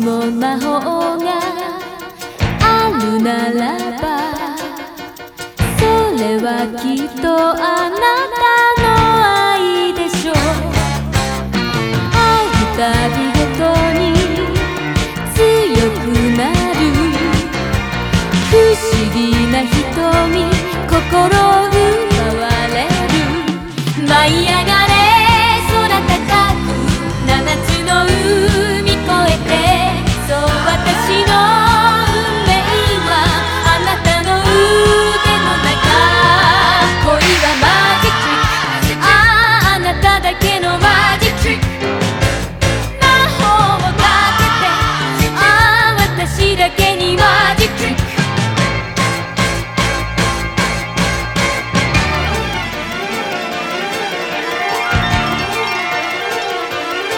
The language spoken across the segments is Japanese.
も魔法があるならば、それはきっとあなたの愛でしょう。会うたびごとに強くなる不思議な瞳、心奪われる。舞い上がれ空高く七つの海越えて、そう私の運命はあなたの腕の中。恋はマジック、あなただけのマジック。魔法をかけて、私だけにマジック。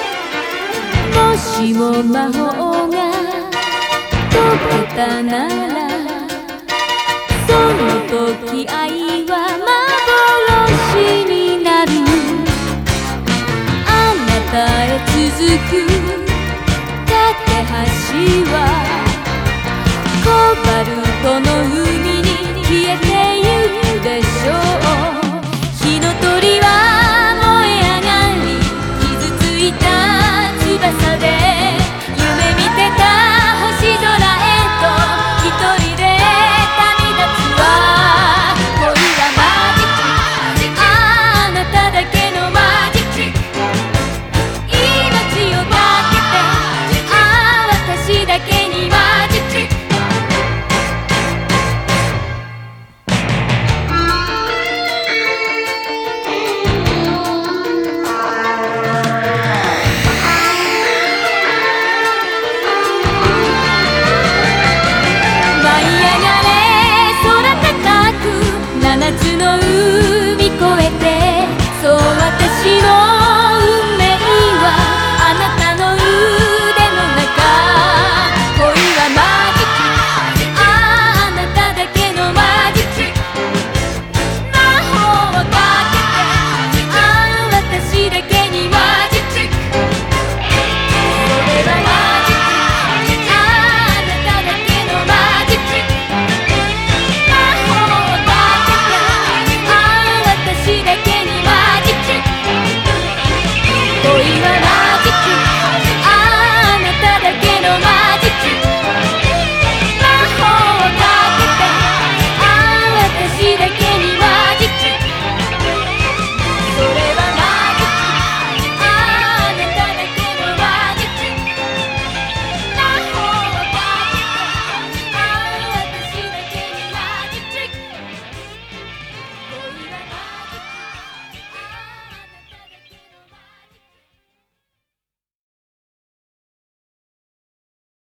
もしも魔法が解けたなら